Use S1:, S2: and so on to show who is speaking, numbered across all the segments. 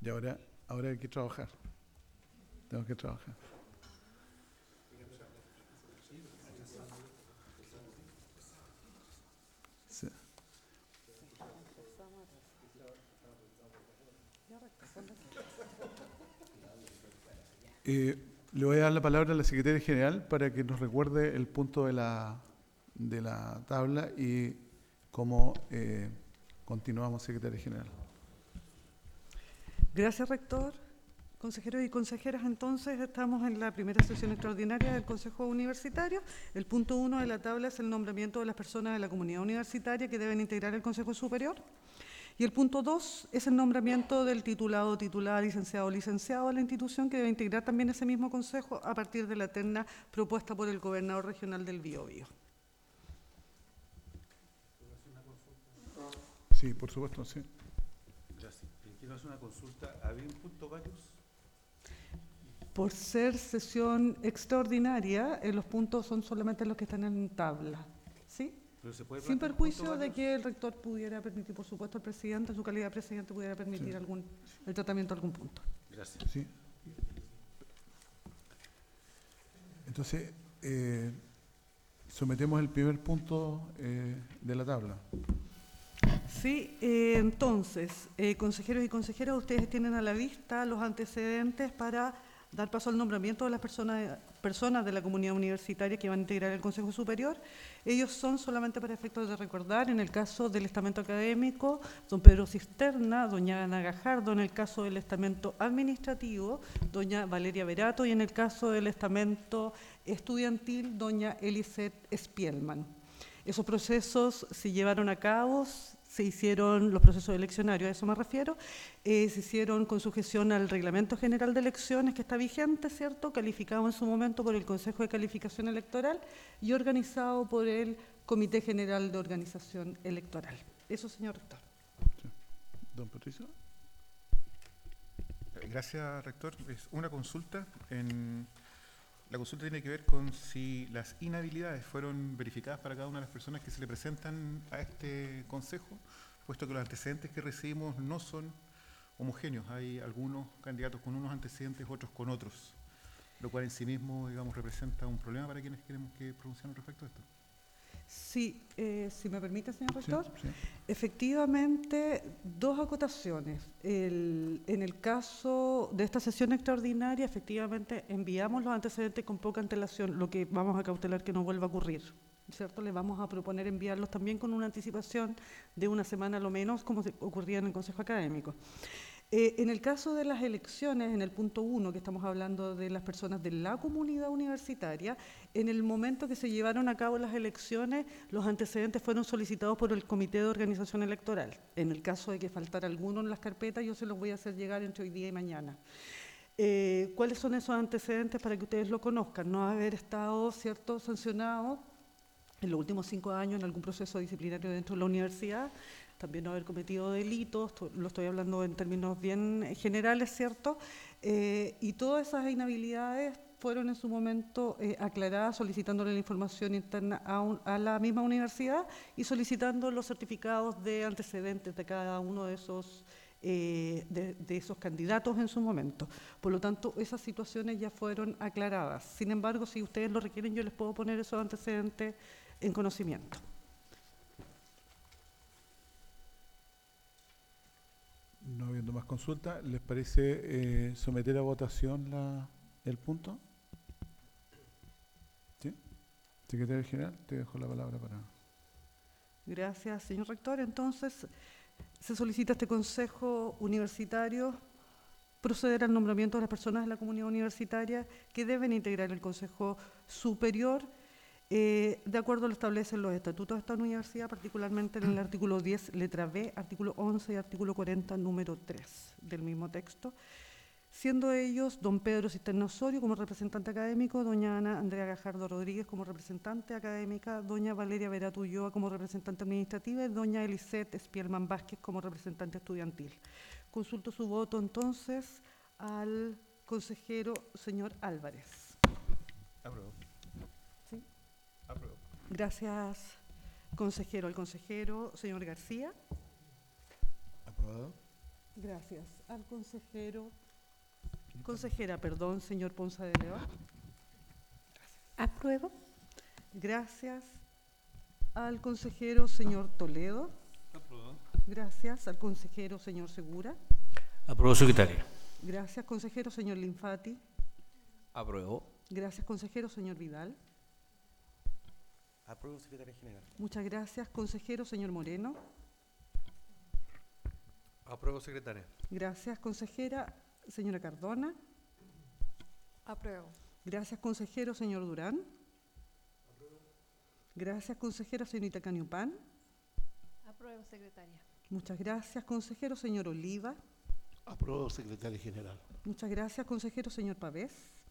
S1: Y ahora hay que trabajar. Tengo que trabajar. Sí. Le voy a dar la palabra a la secretaria general para que nos recuerde el punto de la tabla y cómo continuamos, secretaria general.
S2: Gracias, rector. Consejeros y consejeras, entonces estamos en la primera sesión extraordinaria del Consejo Universitario. El punto 1 de la tabla es el nombramiento de las personas de la comunidad universitaria que deben integrar el Consejo Superior. Y el punto 2 es el nombramiento del titulado, titulada, licenciado o licenciado de la institución que debe integrar también ese mismo consejo a partir de la terna propuesta por el gobernador regional del Biobío.
S1: Sí, por supuesto, sí.
S3: Gracias. Quiero hacer una consulta. ¿Había un punto varios?
S2: Por ser sesión extraordinaria, los puntos son solamente los que están en tabla, ¿sí?
S3: Pero se puede
S2: Sin
S3: plantear
S2: perjuicio
S3: punto
S2: de
S3: varios.
S2: que el rector pudiera permitir, por supuesto, el presidente, en su calidad de presidente, pudiera permitir
S1: Sí.
S2: el tratamiento de algún punto.
S3: Gracias.
S1: Sí. Entonces, sometemos el primer punto de la tabla.
S2: Sí, entonces, consejeros y consejeras, ustedes tienen a la vista los antecedentes para dar paso al nombramiento de las personas de la comunidad universitaria que van a integrar el Consejo Superior. Ellos son, solamente para efectos de recordar, en el caso del estamento académico, don Pedro Cisterna, doña Ana Gajardo; en el caso del estamento administrativo, doña Valeria Verato; y en el caso del estamento estudiantil, doña Eliseth Spielman. Esos procesos se llevaron a cabo, se hicieron los procesos eleccionarios, a eso me refiero, se hicieron con sujeción al Reglamento General de Elecciones, que está vigente, ¿cierto?, calificado en su momento por el Consejo de Calificación Electoral y organizado por el Comité General de Organización Electoral. Eso, señor rector.
S1: Sí. Don Patricio.
S4: Gracias, rector. Es una consulta. La consulta tiene que ver con si las inhabilidades fueron verificadas para cada una de las personas que se le presentan a este consejo, puesto que los antecedentes que recibimos no son homogéneos. Hay algunos candidatos con unos antecedentes, otros con otros, lo cual en sí mismo, digamos, representa un problema para quienes queremos que pronunciemos respecto a esto.
S2: Sí, si me permite, señor rector.
S1: Sí, sí.
S2: Efectivamente, dos acotaciones. En el caso de esta sesión extraordinaria, efectivamente enviamos los antecedentes con poca antelación, lo que vamos a cautelar que no vuelva a ocurrir, ¿cierto? Le vamos a proponer enviarlos también con una anticipación de una semana a lo menos, como ocurría en el Consejo Académico. En el caso de las elecciones, en el punto 1, que estamos hablando de las personas de la comunidad universitaria, en el momento que se llevaron a cabo las elecciones, los antecedentes fueron solicitados por el Comité de Organización Electoral. En el caso de que faltara alguno en las carpetas, yo se los voy a hacer llegar entre hoy día y mañana. ¿Cuáles son esos antecedentes para que ustedes lo conozcan? No haber estado, ¿cierto?, sancionado en los últimos 5 años en algún proceso disciplinario dentro de la universidad, también no haber cometido delitos, lo estoy hablando en términos bien generales, ¿cierto? Y todas esas inhabilidades fueron en su momento aclaradas, solicitándole la información interna a la misma universidad y solicitando los certificados de antecedentes de cada uno de esos candidatos en su momento. Por lo tanto, esas situaciones ya fueron aclaradas. Sin embargo, si ustedes lo requieren, yo les puedo poner esos antecedentes en conocimiento.
S1: No habiendo más consulta, ¿les parece someter a votación el punto? ¿Sí? Secretario General, te dejo la palabra para...
S2: Gracias, señor rector. Entonces, se solicita a este Consejo Universitario proceder al nombramiento de las personas de la comunidad universitaria que deben integrar el Consejo Superior de acuerdo a lo que establecen los estatutos de esta universidad, particularmente en el artículo 10, letra B, artículo 11 y artículo 40, número 3 del mismo texto, siendo ellos don Pedro Cisterna Osorio como representante académico, doña Ana Andrea Gajardo Rodríguez como representante académica, doña Valeria Verato Ulloa como representante administrativa y doña Eliseth Spielman Vázquez como representante estudiantil. Consulto su voto entonces al consejero señor Álvarez.
S4: Apruebo.
S2: ¿Sí?
S4: Apruebo.
S2: Gracias, consejero. El consejero señor García.
S1: ¿Aprobado?
S2: Gracias. Al consejera, perdón, señor Ponce de León.
S5: Apruebo.
S2: Gracias. Al consejero, señor Toledo.
S3: Aprobado.
S2: Gracias. Al consejero, señor Segura.
S6: Apruebo, secretaria.
S2: Gracias, consejero, señor Linfati.
S6: Apruebo.
S2: Gracias, consejero, señor Vidal.
S7: Apruebo, secretaria general.
S2: Muchas gracias, consejero, señor Moreno.
S7: Apruebo, secretaria.
S2: Gracias, consejera, señora Cardona.
S5: Apruebo.
S2: Gracias, consejero, señor Durán. Gracias, consejera, señorita Caniupán.
S5: Apruebo, secretaria.
S2: Muchas gracias, consejero, señor Oliva.
S8: Apruebo, secretaria general.
S2: Muchas gracias, consejero, señor Pavés.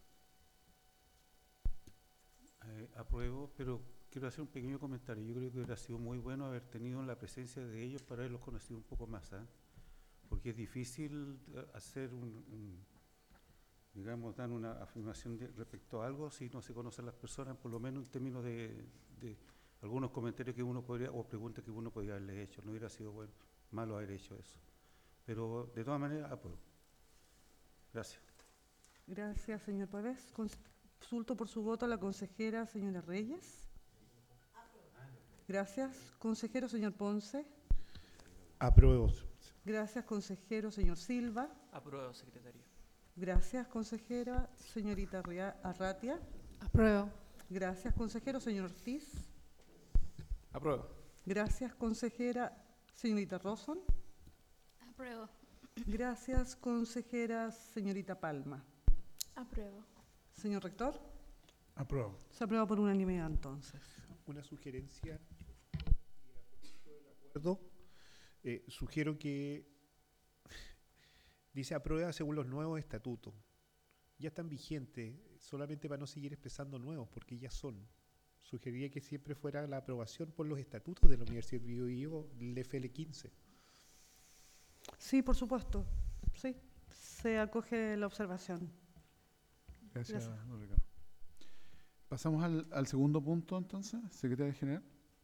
S3: Apruebo, pero quiero hacer un pequeño comentario. Yo creo que hubiera sido muy bueno haber tenido la presencia de ellos para haberlos conocido un poco más, ¿ah? Porque es difícil hacer digamos, dar una afirmación respecto a algo si no se conocen las personas, por lo menos en términos de algunos comentarios que uno podría, o preguntas que uno podría haberle hecho. No hubiera sido bueno, malo haber hecho eso. Pero de todas maneras, apruebo. Gracias.
S2: Gracias, señor Pavés. Consulto por su voto a la consejera, señora Reyes. Gracias. Consejero, señor Ponce.
S8: Apruebo.
S2: Gracias, consejero, señor Silva.
S6: Apruebo, secretaria.
S2: Gracias, consejera, señorita Arratia.
S5: Apruebo.
S2: Gracias, consejero, señor Ortiz.
S7: Apruebo.
S2: Gracias, consejera, señorita Roson.
S5: Apruebo.
S2: Gracias, consejera, señorita Palma.
S5: Apruebo.
S2: Señor rector,
S1: Apruebo.
S2: se aprueba por unanimidad entonces.
S8: Una sugerencia. Acuerdo. Sugiero que dice aprueba según los nuevos estatutos. Ya están vigentes, solamente para no seguir expresando nuevos, porque ya son. Sugeriría que siempre fuera la aprobación por los estatutos de la Universidad del Biobío, el FL 15.
S2: Sí, por supuesto. Sí, se acoge la observación.
S1: Gracias,
S2: Gracias.
S1: don Ricardo. Pasamos al segundo punto, entonces, secretaria general.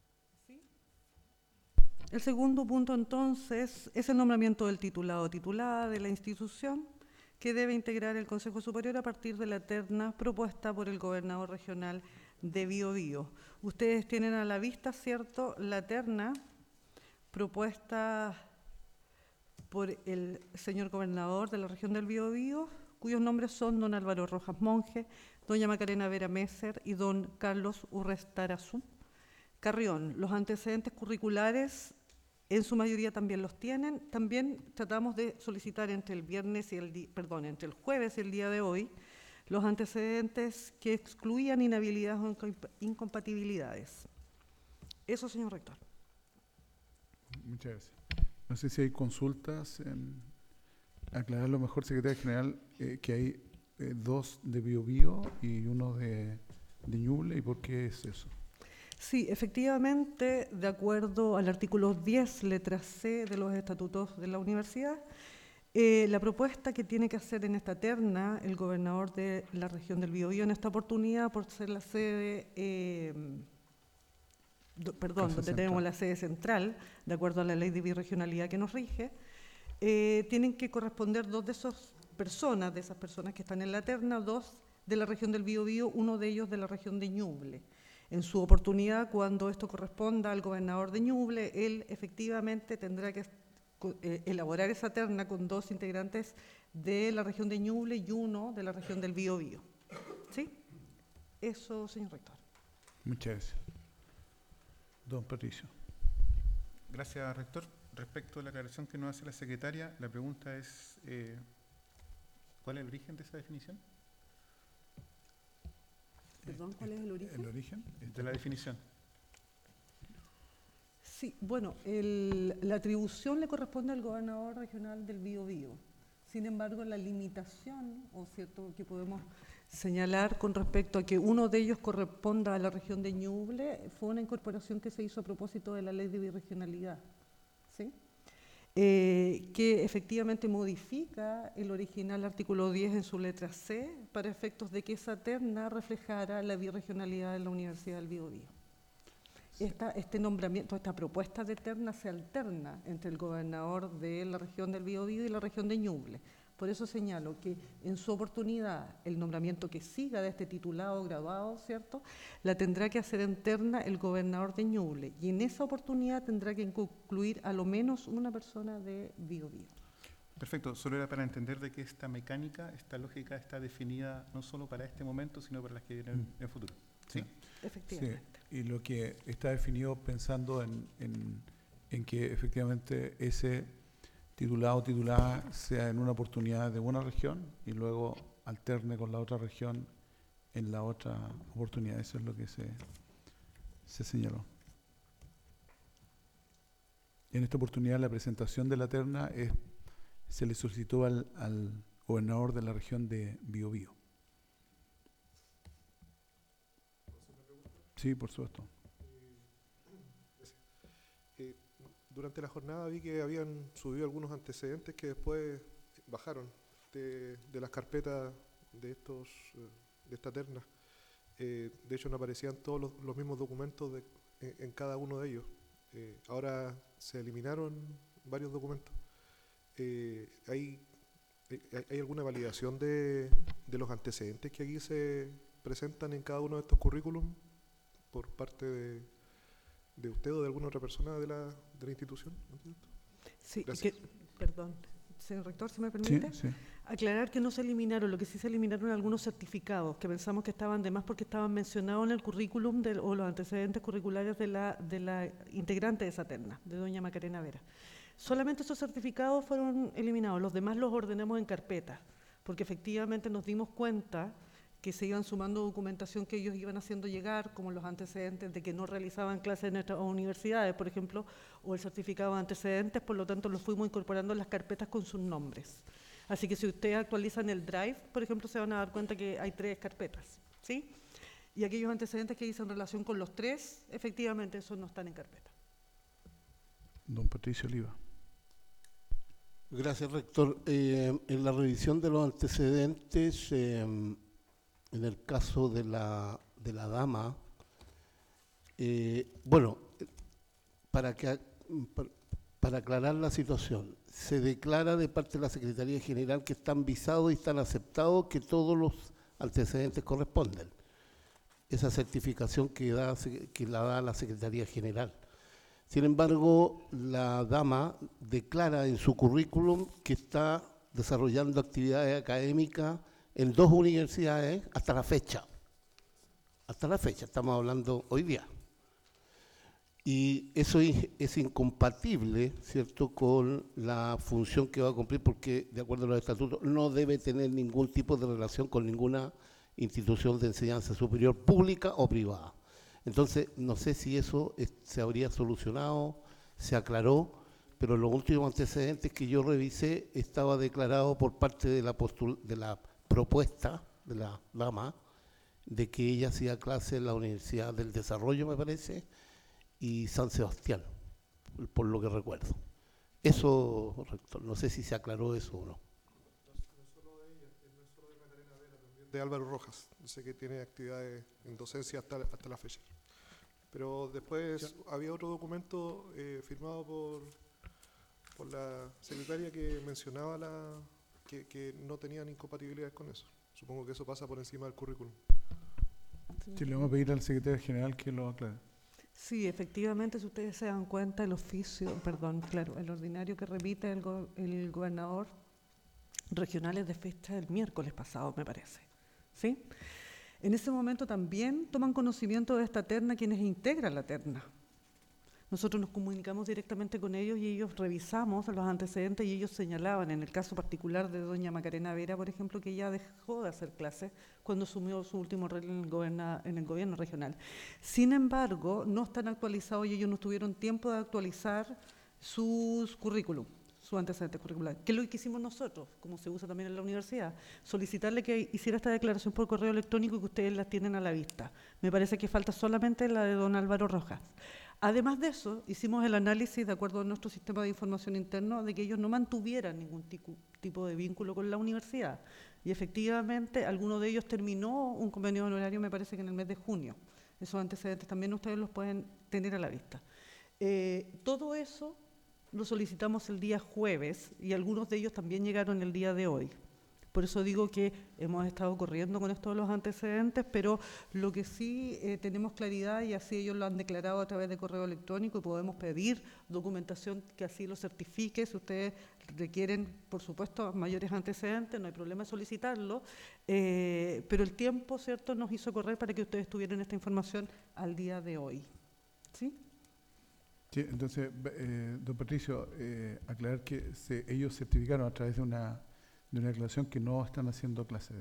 S2: El segundo punto, entonces, es el nombramiento del titulado o titulada de la institución que debe integrar el Consejo Superior a partir de la terna propuesta por el gobernador regional de Biobío. Ustedes tienen a la vista, ¿cierto?, la terna propuesta por el señor gobernador de la región del Biobío, cuyos nombres son don Álvaro Rojas Monge, doña Macarena Vera Messer y don Carlos Urrestarazú Carrión. Los antecedentes curriculares en su mayoría también los tienen. También tratamos de solicitar entre el entre el jueves y el día de hoy los antecedentes que excluían inhabilidades o incompatibilidades. Eso, señor rector.
S1: Muchas gracias. No sé si hay consultas en aclararlo mejor, secretaria general, que hay dos de Biobío y uno de Ñuble, ¿y por qué es eso?
S2: Sí, efectivamente, de acuerdo al artículo 10, letra C de los estatutos de la universidad, la propuesta que tiene que hacer en esta terna el gobernador de la región del Biobío en esta oportunidad, por ser la sede, donde tenemos la sede central, de acuerdo a la ley de birregionalidad que nos rige, tienen que corresponder dos de esas personas que están en la terna, dos de la región del Biobío, uno de ellos de la región de Ñuble. En su oportunidad, cuando esto corresponda al gobernador de Ñuble, él efectivamente tendrá que elaborar esa terna con dos integrantes de la región de Ñuble y uno de la región del Biobío. ¿Sí? Eso, señor rector.
S1: Muchas gracias. Don Patricio.
S4: Gracias, rector. Respecto a la aclaración que nos hace la secretaria, la pregunta es, ¿cuál es el origen de esa definición?
S2: Perdón, ¿cuál es el origen?
S1: ¿El origen?
S4: De la definición.
S2: Sí, bueno, la atribución le corresponde al gobernador regional del Biobío. Sin embargo, la limitación, o cierto, que podemos señalar con respecto a que uno de ellos corresponda a la región de Ñuble, fue una incorporación que se hizo a propósito de la ley de birregionalidad, ¿sí? Que efectivamente modifica el original artículo 10 en su letra C para efectos de que esa terna reflejara la birregionalidad de la Universidad del Biobío. este nombramiento, esta propuesta de terna se alterna entre el gobernador de la región del Biobío y la región de Ñuble. Por eso señalo que en su oportunidad el nombramiento que siga de este titulado graduado, ¿cierto?, la tendrá que hacer en terna el gobernador de Ñuble, y en esa oportunidad tendrá que incluir a lo menos una persona de Biobío.
S4: Perfecto, solo era para entender de que esta mecánica, esta lógica está definida no solo para este momento, sino para las que vienen en el futuro. ¿Sí?
S2: Efectivamente.
S1: Sí, y lo que está definido pensando en que efectivamente ese titulado o titulada sea en una oportunidad de una región y luego alterne con la otra región en la otra oportunidad. Eso es lo que se señaló. En esta oportunidad la presentación de la terna se le solicitó al gobernador de la región de Biobío. Sí, por supuesto.
S9: Durante la jornada vi que habían subido algunos antecedentes que después bajaron de las carpetas de esta terna. De hecho, no aparecían todos los mismos documentos en cada uno de ellos. Ahora se eliminaron varios documentos. ¿Hay alguna validación de los antecedentes que aquí se presentan en cada uno de estos currículums por parte de usted o de alguna otra persona de la institución?
S2: Sí,
S9: Gracias.
S2: perdón, señor rector, si me permite.
S1: Sí, sí.
S2: Aclarar que no se eliminaron, lo que sí se eliminaron algunos certificados que pensamos que estaban de más porque estaban mencionados en el currículum o los antecedentes curriculares de la integrante de esa terna, de doña Macarena Vera. Solamente esos certificados fueron eliminados, los demás los ordenamos en carpeta, porque efectivamente nos dimos cuenta que se iban sumando documentación que ellos iban haciendo llegar, como los antecedentes de que no realizaban clases en nuestras universidades, por ejemplo, o el certificado de antecedentes, por lo tanto los fuimos incorporando en las carpetas con sus nombres. Así que si ustedes actualizan el Drive, por ejemplo, se van a dar cuenta que hay 3 carpetas, ¿sí? Y aquellos antecedentes que dicen relación con los 3, efectivamente esos no están en carpeta.
S1: Don Patricio Oliva.
S10: Gracias, rector. En la revisión de los antecedentes, en el caso de la dama, para aclarar la situación, se declara de parte de la Secretaría General que están visados y están aceptados, que todos los antecedentes corresponden. Esa certificación que la da la Secretaría General. Sin embargo, la dama declara en su currículum que está desarrollando actividades académicas en 2 universidades hasta la fecha. Hasta la fecha, estamos hablando hoy día. Y eso es incompatible, ¿cierto?, con la función que va a cumplir, porque de acuerdo a los estatutos no debe tener ningún tipo de relación con ninguna institución de enseñanza superior pública o privada. Entonces, no sé si eso se habría solucionado, se aclaró, pero los últimos antecedentes que yo revisé estaba declarado por parte de la propuesta de la dama de que ella hacía clase en la Universidad del Desarrollo, me parece, y San Sebastián, por lo que recuerdo. Eso, rector, no sé si se aclaró eso o no.
S9: No solo de ella, no es solo de Macarena Vera, también de Álvaro Rojas. Sé que tiene actividades en docencia hasta la fecha. Pero después había otro documento firmado por la secretaria que mencionaba que no tenían incompatibilidades con eso. Supongo que eso pasa por encima del currículum.
S1: Sí, le vamos a pedir al secretario general que lo aclare.
S2: Sí, efectivamente, si ustedes se dan cuenta, el ordinario que remite el gobernador regional es de fecha del miércoles pasado, me parece. ¿Sí? En ese momento también toman conocimiento de esta terna quienes integran la terna. Nosotros nos comunicamos directamente con ellos y ellos revisamos los antecedentes y ellos señalaban, en el caso particular de doña Macarena Vera, por ejemplo, que ella dejó de hacer clases cuando asumió su último rol en el gobierno regional. Sin embargo, no están actualizados y ellos no tuvieron tiempo de actualizar sus currículum, sus antecedentes curriculares, que es lo que hicimos nosotros, como se usa también en la universidad, solicitarle que hiciera esta declaración por correo electrónico y que ustedes la tienen a la vista. Me parece que falta solamente la de don Álvaro Rojas. Además de eso, hicimos el análisis, de acuerdo a nuestro sistema de información interno, de que ellos no mantuvieran ningún tipo de vínculo con la universidad. Y efectivamente, alguno de ellos terminó un convenio honorario, me parece que en el mes de junio. Esos antecedentes también ustedes los pueden tener a la vista. Todo eso lo solicitamos el día jueves y algunos de ellos también llegaron el día de hoy. Por eso digo que hemos estado corriendo con esto de los antecedentes, pero lo que sí tenemos claridad, y así ellos lo han declarado a través de correo electrónico, y podemos pedir documentación que así lo certifique. Si ustedes requieren, por supuesto, mayores antecedentes, no hay problema en solicitarlo, pero el tiempo, ¿cierto?, nos hizo correr para que ustedes tuvieran esta información al día de hoy. ¿Sí?
S1: Sí, entonces, don Patricio, aclarar que ellos certificaron a través de una declaración que no están haciendo clase.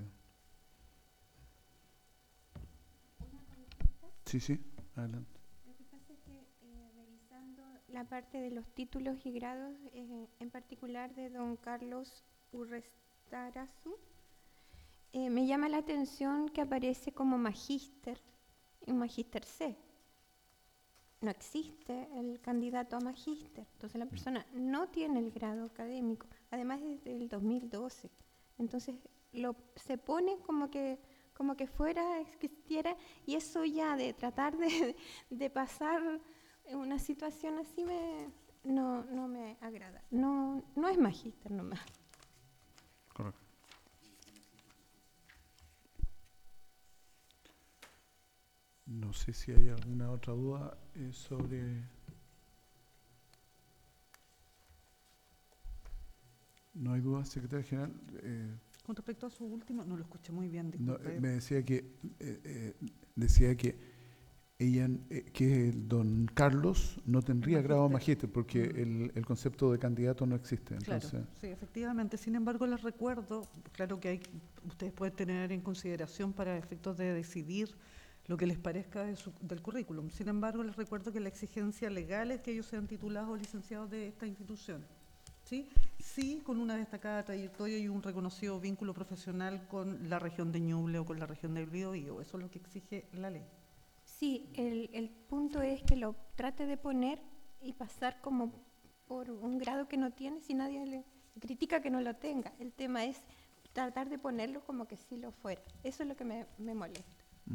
S1: Sí, sí, adelante.
S11: Lo que pasa es que revisando la parte de los títulos y grados, en particular de don Carlos Urrestarazu, me llama la atención que aparece como magíster, un magíster C. No existe el candidato a magíster, entonces la persona no tiene el grado académico, además desde el 2012. Entonces se pone como que fuera, existiera, y eso ya de tratar de pasar una situación así no me agrada. No es magíster nomás.
S1: Correcto. No sé si hay alguna otra duda sobre... No hay duda, secretaria general.
S2: Con respecto a su último, no lo escuché muy bien,
S1: No,
S2: disculpe.
S1: me decía que que don Carlos no tendría grado magíster porque el concepto de candidato no existe. Entonces,
S2: Claro, sí, efectivamente. Sin embargo, les recuerdo, claro que ustedes pueden tener en consideración para efectos de decidir lo que les parezca del currículum. Sin embargo, les recuerdo que la exigencia legal es que ellos sean titulados o licenciados de esta institución. ¿Sí? Sí, con una destacada trayectoria y un reconocido vínculo profesional con la región de Ñuble o con la región del Biobío. Eso es lo que exige la ley.
S11: Sí, el punto es que lo trate de poner y pasar como por un grado que no tiene, si nadie le critica que no lo tenga. El tema es tratar de ponerlo como que sí lo fuera. Eso es lo que me molesta.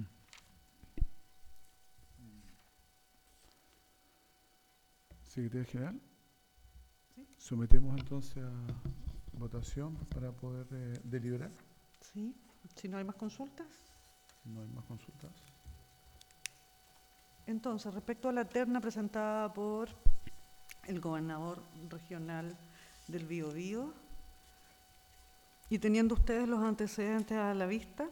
S1: secretaria general,
S2: ¿Sí?
S1: sometemos entonces a votación para poder deliberar.
S2: ¿Sí? Si no hay más consultas.
S1: No hay más consultas.
S2: Entonces, respecto a la terna presentada por el gobernador regional del Biobío, y teniendo ustedes los antecedentes a la vista,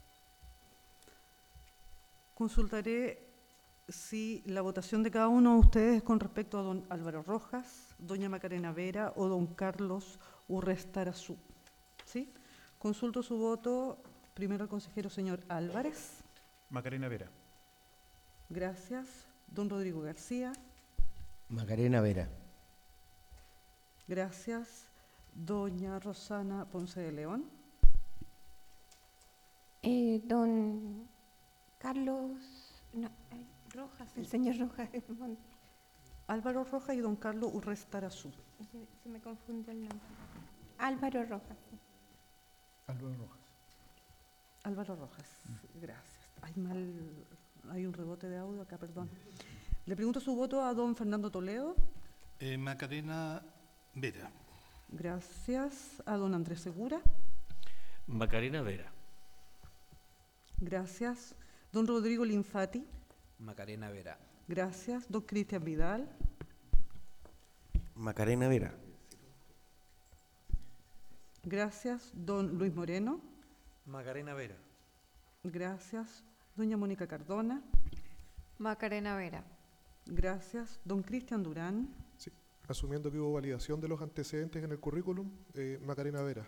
S2: consultaré si la votación de cada uno de ustedes con respecto a don Álvaro Rojas, doña Macarena Vera o don Carlos Urrestarazu. ¿Sí? Consulto su voto primero al consejero señor Álvarez.
S4: Macarena Vera.
S2: Gracias. Don Rodrigo García.
S7: Macarena Vera.
S2: Gracias. Doña Rosana Ponce de León.
S11: Don Carlos Rojas, el señor Rojas.
S2: Álvaro Rojas y don Carlos Urrestarazu.
S11: Se me confunde el nombre. Álvaro Rojas.
S1: Álvaro Rojas.
S2: Álvaro Rojas. Gracias. Hay un rebote de audio acá, perdón. Le pregunto su voto a don Fernando Toledo.
S12: Macarena Vera.
S2: Gracias. A don Andrés Segura.
S6: Macarena Vera.
S2: Gracias. Don Rodrigo Linfati.
S7: Macarena Vera.
S2: Gracias. Don Cristian Vidal.
S7: Macarena Vera.
S2: Gracias. Don Luis Moreno.
S7: Macarena Vera.
S2: Gracias. Doña Mónica Cardona.
S5: Macarena Vera.
S2: Gracias. Don Cristian Durán.
S9: Sí. Asumiendo que hubo validación de los antecedentes en el currículum, Macarena Vera.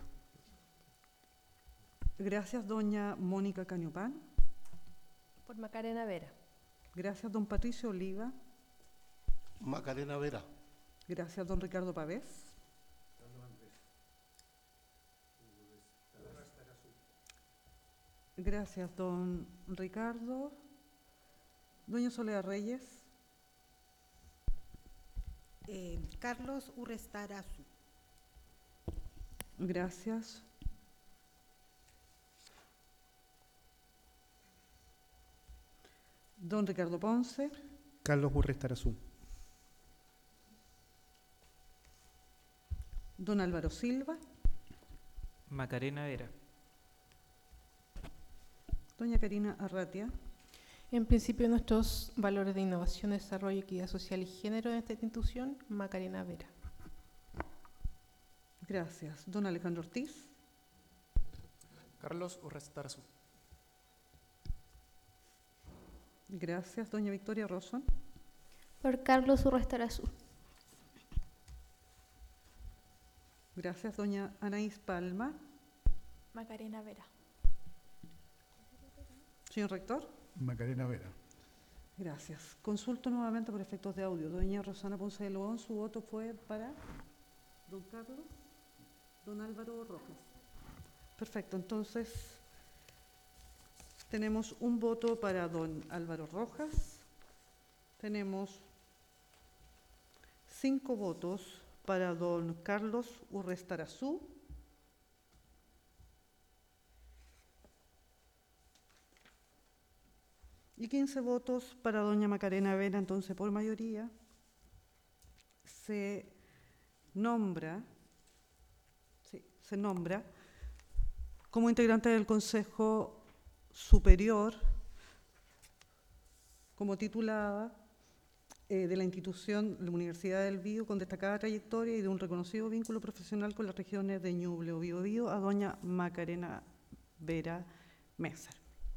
S2: Gracias. Doña Mónica Cañupán.
S5: Por Macarena Vera.
S2: Gracias. Don Patricio Oliva.
S10: Macarena Vera.
S2: Gracias. Don Ricardo Pavés. Gracias, don Ricardo. Doña Soledad Reyes.
S13: Carlos Urrestarazu.
S2: Gracias. Don Ricardo Ponce.
S8: Carlos Urrestarazú.
S2: Don Álvaro Silva.
S14: Macarena Vera.
S2: Doña Karina Arratia.
S15: En principio, nuestros valores de innovación, desarrollo, equidad social y género en esta institución, Macarena Vera.
S2: Gracias. Don Alejandro Ortiz.
S16: Carlos Urrestarazú.
S2: Gracias. Doña Victoria Rosson.
S17: Por Carlos Urrestarazú.
S2: Gracias. Doña Anaís Palma.
S5: Macarena Vera.
S2: Señor rector.
S1: Macarena Vera.
S2: Gracias. Consulto nuevamente por efectos de audio. Doña Rosana Ponce de León, su voto fue para don Carlos, don Álvaro Rojas. Perfecto, entonces tenemos un voto para don Álvaro Rojas, tenemos 5 votos para don Carlos Urrestarazú, y 15 votos para doña Macarena Vera. Entonces, por mayoría, se nombra como integrante del Consejo Superior, como titulada de la institución, la Universidad del Bío, con destacada trayectoria y de un reconocido vínculo profesional con las regiones de Ñuble o Biobío, a doña Macarena Vera Messer.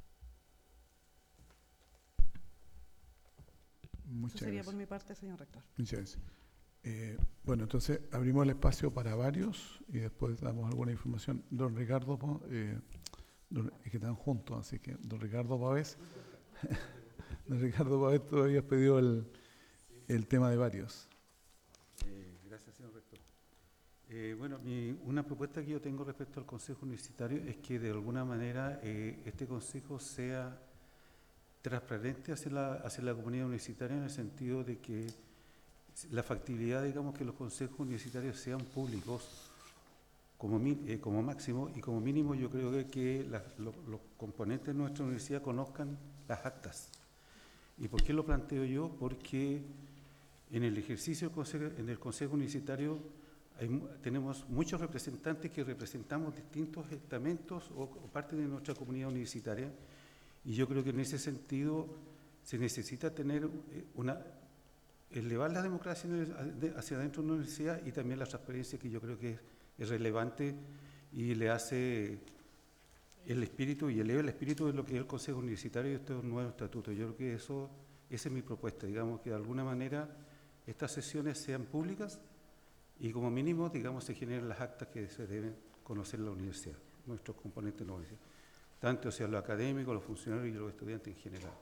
S1: Muchas
S2: Eso sería
S1: gracias.
S2: por mi parte, señor rector.
S1: Muchas gracias. Bueno, entonces abrimos el espacio para varios y después damos alguna información. Don Ricardo, es que están juntos, así que don Ricardo Pavés, don Ricardo Pavés, tú habías pedido el tema de varios.
S3: Gracias, señor rector. Bueno, una propuesta que yo tengo respecto al Consejo Universitario es que de alguna manera este Consejo sea transparente hacia la comunidad universitaria, en el sentido de que la factibilidad, digamos, que los consejos universitarios sean públicos como máximo, y como mínimo yo creo que los componentes de nuestra universidad conozcan las actas. ¿Y por qué lo planteo yo? Porque en el ejercicio en el Consejo Universitario tenemos muchos representantes que representamos distintos estamentos o parte de nuestra comunidad universitaria, y yo creo que en ese sentido se necesita tener elevar la democracia hacia adentro de una universidad, y también la transparencia, que yo creo que es relevante y le hace el espíritu y eleva el espíritu de lo que es el Consejo Universitario y estos nuevos estatutos. Yo creo que esa es mi propuesta, digamos, que de alguna manera estas sesiones sean públicas y como mínimo, digamos, se generen las actas que se deben conocer en la universidad, nuestros componentes de la universidad, tanto hacia lo académico, los funcionarios y los estudiantes en general.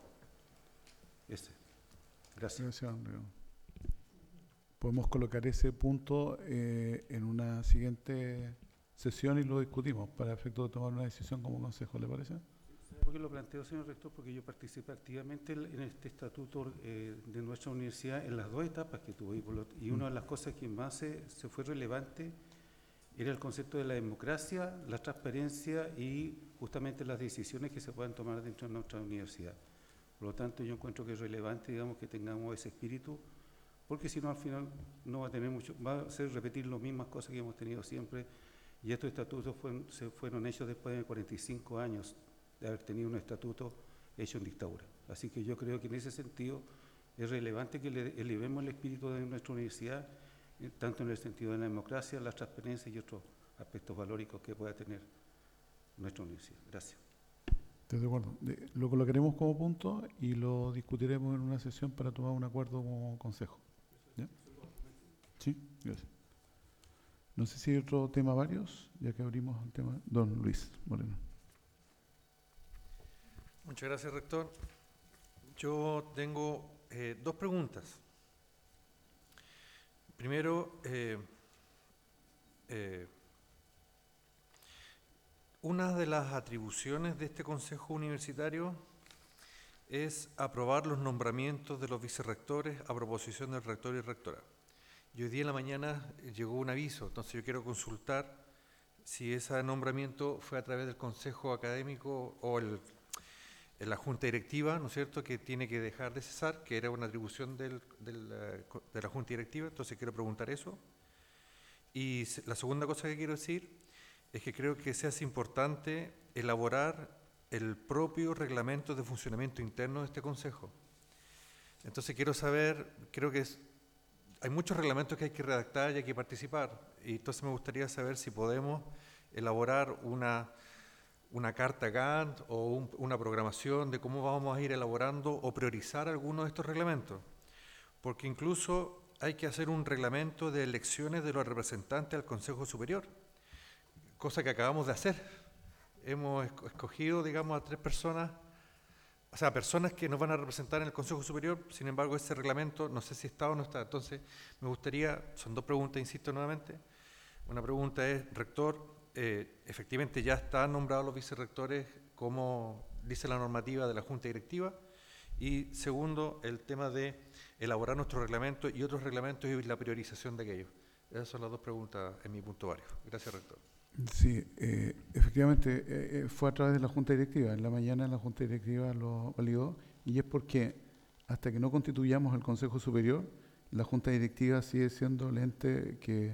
S3: Gracias.
S1: Gracias, Andrea. Podemos colocar ese punto en una siguiente sesión y lo discutimos para efecto de tomar una decisión como consejo, ¿le parece?
S3: ¿Por qué lo planteo, señor rector? Porque yo participé activamente en este estatuto de nuestra universidad en las 2 etapas que tuve, y una de las cosas que más se fue relevante era el concepto de la democracia, la transparencia y justamente las decisiones que se puedan tomar dentro de nuestra universidad. Por lo tanto, yo encuentro que es relevante, digamos, que tengamos ese espíritu, porque si no, al final no va a tener mucho, va a ser repetir las mismas cosas que hemos tenido siempre, y estos estatutos fueron hechos después de 45 años de haber tenido un estatuto hecho en dictadura. Así que yo creo que en ese sentido es relevante que elevemos el espíritu de nuestra universidad, tanto en el sentido de la democracia, la transparencia y otros aspectos valóricos que pueda tener nuestra universidad. Gracias.
S1: Estoy de acuerdo. Lo colocaremos como punto y lo discutiremos en una sesión para tomar un acuerdo como consejo. ¿Ya? Sí, gracias. No sé si hay otro tema varios, ya que abrimos el tema. Don Luis Moreno.
S12: Muchas gracias, rector. Yo tengo 2 preguntas. Primero, una de las atribuciones de este Consejo Universitario es aprobar los nombramientos de los vicerrectores a proposición del rector y rectora. Y hoy día en la mañana llegó un aviso, entonces yo quiero consultar si ese nombramiento fue a través del Consejo Académico o la junta directiva, ¿no es cierto?, que tiene que dejar de cesar, que era una atribución de la junta directiva, entonces quiero preguntar eso. Y la segunda cosa que quiero decir es que creo que se hace importante elaborar el propio reglamento de funcionamiento interno de este Consejo. Entonces quiero saber, creo que hay muchos reglamentos que hay que redactar y hay que participar, y entonces me gustaría saber si podemos elaborar una carta Gantt o una programación de cómo vamos a ir elaborando o priorizar algunos de estos reglamentos, porque incluso hay que hacer un reglamento de elecciones de los representantes al Consejo Superior, cosa que acabamos de hacer. Hemos escogido, digamos, a 3 personas, o sea, personas que nos van a representar en el Consejo Superior. Sin embargo, ese reglamento no sé si está o no está. Entonces, me gustaría, son 2 preguntas, insisto nuevamente. Una pregunta es, rector, efectivamente ya están nombrados los vicerrectores como dice la normativa de la Junta Directiva. Y segundo, el tema de elaborar nuestro reglamento y otros reglamentos y la priorización de aquellos. Esas son las 2 preguntas en mi punto varios. Gracias, rector.
S1: Sí, efectivamente fue a través de la Junta Directiva. En la mañana la Junta Directiva lo validó y es porque hasta que no constituyamos el Consejo Superior, la Junta Directiva sigue siendo el ente que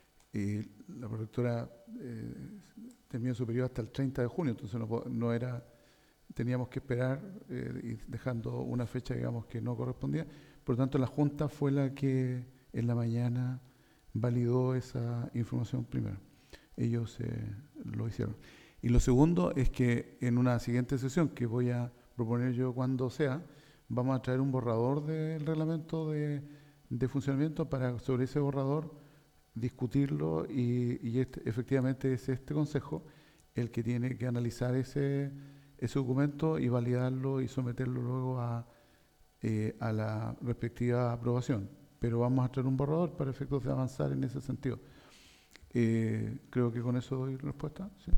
S1: la prefectura termina superior hasta el 30 de junio, entonces no era, teníamos que esperar y dejando una fecha, digamos, que no correspondía. Por lo tanto, la Junta fue la que en la mañana validó esa información primero. Ellos lo hicieron. Y lo segundo es que en una siguiente sesión, que voy a proponer yo cuando sea, vamos a traer un borrador del reglamento de funcionamiento para sobre ese borrador discutirlo y efectivamente es este Consejo el que tiene que analizar ese documento y validarlo y someterlo luego a la respectiva aprobación. Pero vamos a traer un borrador para efectos de avanzar en ese sentido. Creo que con eso doy respuesta. ¿Sí?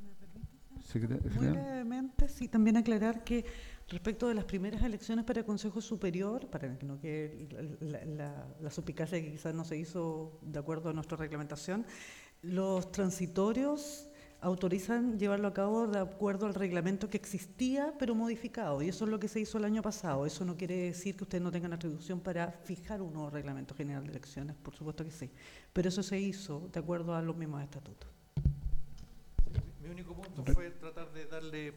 S2: Muy brevemente, sí, también aclarar que respecto de las primeras elecciones para el Consejo Superior, para que no quede la suspicacia que quizás no se hizo de acuerdo a nuestra reglamentación, los transitorios autorizan llevarlo a cabo de acuerdo al reglamento que existía, pero modificado, y eso es lo que se hizo el año pasado. Eso no quiere decir que ustedes no tengan atribución para fijar un nuevo reglamento general de elecciones, por supuesto que sí, pero eso se hizo de acuerdo a los mismos estatutos.
S12: Mi único punto fue tratar de darle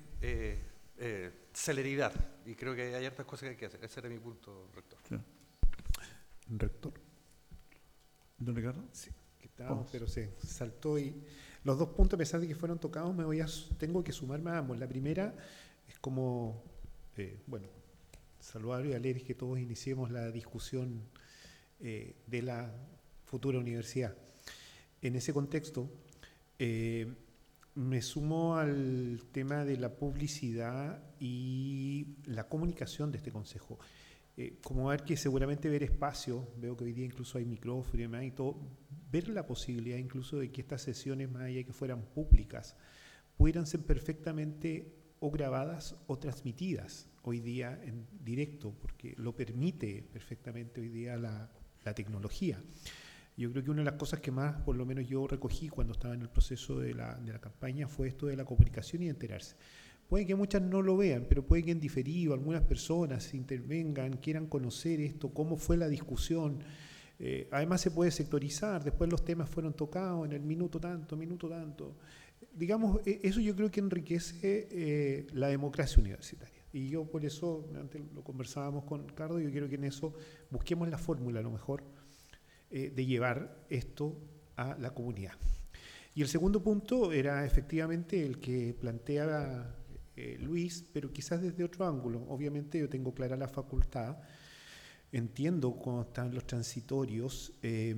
S12: celeridad, y creo que hay hartas cosas que hay que hacer. Ese era mi punto, rector.
S1: Sí.
S8: Rector.
S1: ¿Don Ricardo?
S8: Sí, que estábamos, pero se saltó y los 2 puntos, a pesar de que fueron tocados, tengo que sumarme a ambos. La primera es como, saludable y alegre que todos iniciemos la discusión de la futura universidad. En ese contexto, me sumo al tema de la publicidad y la comunicación de este Consejo. Como ver que seguramente ver espacio, veo que hoy día incluso hay micrófono y demás y todo, ver la posibilidad incluso de que estas sesiones, más allá de que fueran públicas, pudieran ser perfectamente o grabadas o transmitidas hoy día en directo, porque lo permite perfectamente hoy día la tecnología. Yo creo que una de las cosas que más, por lo menos yo recogí cuando estaba en el proceso de la campaña, fue esto de la comunicación y enterarse. Puede que muchas no lo vean, pero puede que en diferido algunas personas intervengan, quieran conocer esto, cómo fue la discusión. Además se puede sectorizar, después los temas fueron tocados en el minuto tanto. Digamos, eso yo creo que enriquece la democracia universitaria. Y yo por eso, antes lo conversábamos con Ricardo, yo quiero que en eso busquemos la fórmula a lo mejor de llevar esto a la comunidad. Y el segundo punto era efectivamente el que planteaba Luis, pero quizás desde otro ángulo. Obviamente yo tengo clara la facultad, entiendo cómo están los transitorios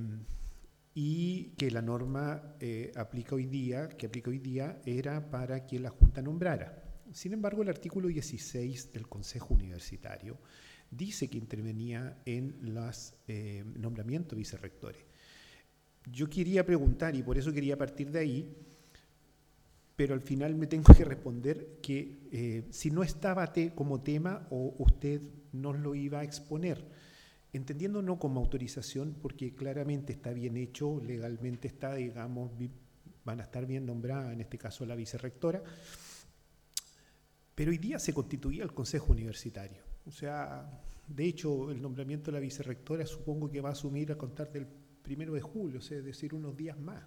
S8: y que la norma que aplica hoy día era para que la Junta nombrara. Sin embargo, el artículo 16 del Consejo Universitario dice que intervenía en los nombramientos de vicerrectores. Yo quería preguntar, y por eso quería partir de ahí, pero al final me tengo que responder que si no estaba como tema o usted nos lo iba a exponer, entendiendo no como autorización, porque claramente está bien hecho, legalmente está, digamos, van a estar bien nombrada, en este caso la vicerrectora, Pero hoy día se constituía el Consejo Universitario. O sea, de hecho, el nombramiento de la vicerrectora supongo que va a asumir a contar del 1 de julio, o sea, es decir, unos días más.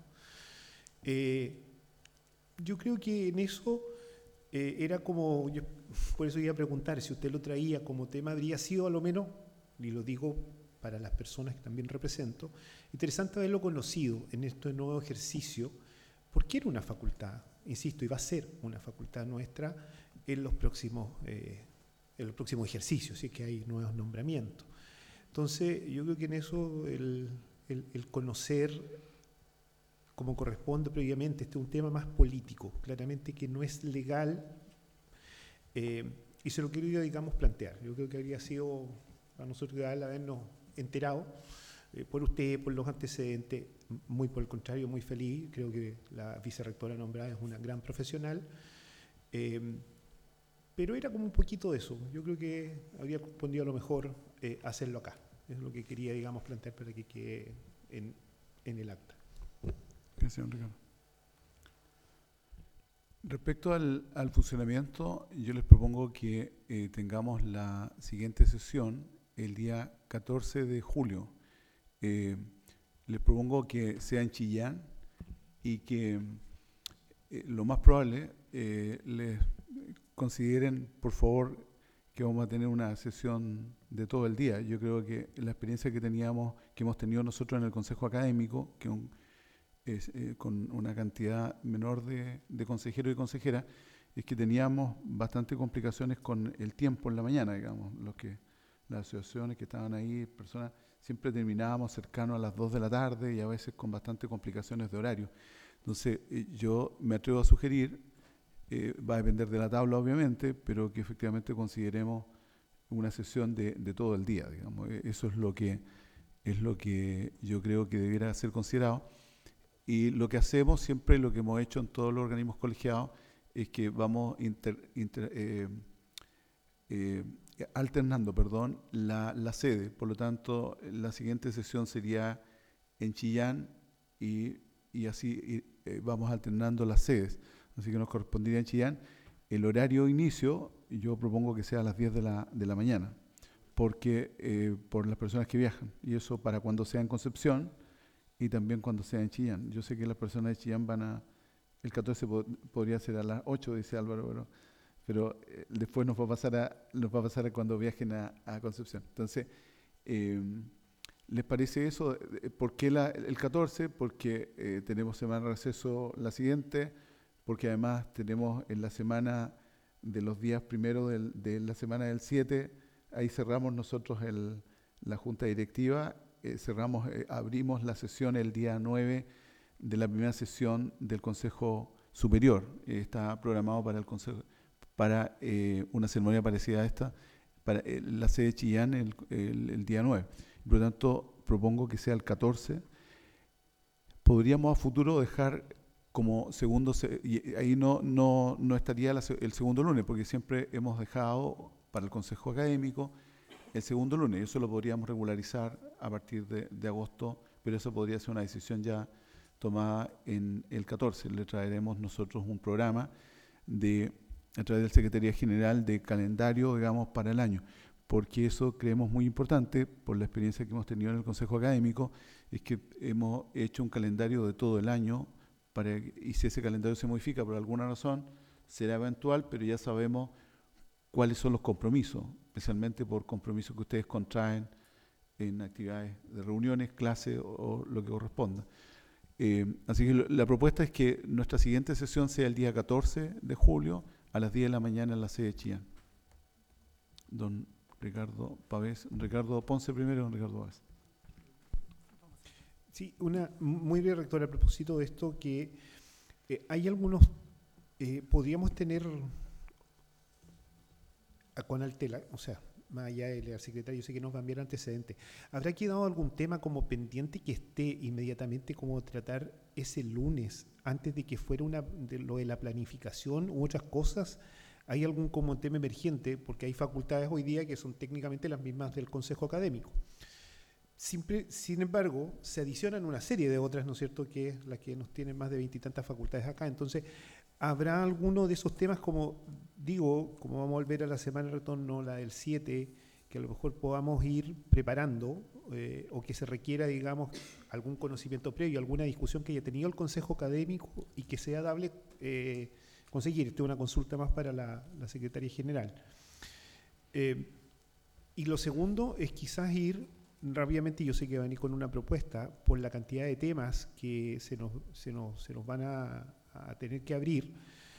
S8: Yo creo que en eso era como, por eso iba a preguntar, si usted lo traía como tema, habría sido a lo menos, y lo digo para las personas que también represento, interesante haberlo conocido en este nuevo ejercicio, porque era una facultad, insisto, y va a ser una facultad nuestra en los próximos ejercicios, si es que hay nuevos nombramientos. Entonces, yo creo que en eso el conocer como corresponde previamente, este es un tema más político, claramente que no es legal, y se lo quería, digamos, plantear. Yo creo que habría sido para nosotros ideal habernos enterado por usted, por los antecedentes, muy por el contrario, muy feliz. Creo que la vicerrectora nombrada es una gran profesional, pero era como un poquito de eso. Yo creo que habría correspondido a lo mejor hacerlo acá. Es lo que quería, digamos, plantear para que quede en el acta.
S1: Gracias, Ricardo. Respecto al funcionamiento, yo les propongo que tengamos la siguiente sesión el día 14 de julio. Les propongo que sea en Chillán y que lo más probable les consideren, por favor, que vamos a tener una sesión de todo el día. Yo creo que la experiencia que hemos tenido nosotros en el Consejo Académico, que con una cantidad menor de consejeros y consejeras, es que teníamos bastante complicaciones con el tiempo en la mañana, digamos, las asociaciones que estaban ahí, personas, siempre terminábamos cercanos a las 2 de la tarde y a veces con bastante complicaciones de horario. Entonces, yo me atrevo a sugerir, va a depender de la tabla obviamente, pero que efectivamente consideremos una sesión de todo el día, digamos. Eso es lo que yo creo que debiera ser considerado. Y lo que hacemos siempre, lo que hemos hecho en todos los organismos colegiados, es que vamos alternando la sede. Por lo tanto, la siguiente sesión sería en Chillán y así vamos alternando las sedes. Así que nos correspondería en Chillán. El horario de inicio, yo propongo que sea a las 10 de la mañana, porque por las personas que viajan. Y eso para cuando sea en Concepción y también cuando sea en Chillán. Yo sé que las personas de Chillán el 14 podría ser a las 8, dice Álvaro, pero después nos va a pasar a cuando viajen a Concepción. Entonces, ¿les parece eso? ¿Por qué el 14? Porque tenemos semana de receso la siguiente, porque además tenemos en la semana de los días primeros de la semana del 7, ahí cerramos nosotros la junta directiva, abrimos la sesión el día 9 de la primera sesión del Consejo Superior. Está programado para una ceremonia parecida a esta, para la sede de Chillán el día 9. Por lo tanto, propongo que sea el 14. Podríamos a futuro dejar como segundo, y ahí no estaría el segundo lunes, porque siempre hemos dejado para el Consejo Académico el segundo lunes. Eso lo podríamos regularizar a partir de agosto, pero eso podría ser una decisión ya tomada en el 14. Le traeremos nosotros un programa a través del Secretaría General de calendario, digamos, para el año, porque eso creemos muy importante, por la experiencia que hemos tenido en el Consejo Académico, es que hemos hecho un calendario de todo el año, y si ese calendario se modifica por alguna razón, será eventual, pero ya sabemos cuáles son los compromisos, especialmente por compromisos que ustedes contraen en actividades de reuniones, clases o lo que corresponda. Así que la propuesta es que nuestra siguiente sesión sea el día 14 de julio a las 10 de la mañana en la sede de Chillán. Don Ricardo Ponce primero, don Ricardo Pavés.
S8: Sí, una muy bien, rectora, a propósito de esto, que hay algunos, podríamos tener con Altela, o sea, más allá del secretario, yo sé que nos va a enviar antecedentes. ¿Habrá quedado algún tema como pendiente que esté inmediatamente como tratar ese lunes, antes de que fuera lo de la planificación u otras cosas? ¿Hay algún como tema emergente? Porque hay facultades hoy día que son técnicamente las mismas del Consejo Académico. Sin embargo, se adicionan una serie de otras, ¿no es cierto?, que es la que nos tienen más de 20 y tantas facultades acá. Entonces, ¿habrá alguno de esos temas como digo, como vamos a volver a la semana de retorno, la del 7, que a lo mejor podamos ir preparando o que se requiera, digamos, algún conocimiento previo, alguna discusión que haya tenido el Consejo Académico y que sea dable conseguir. Esta es una consulta más para la Secretaría General. Y lo segundo es quizás ir rápidamente, yo sé que van a ir con una propuesta, por la cantidad de temas que se nos van a tener que abrir.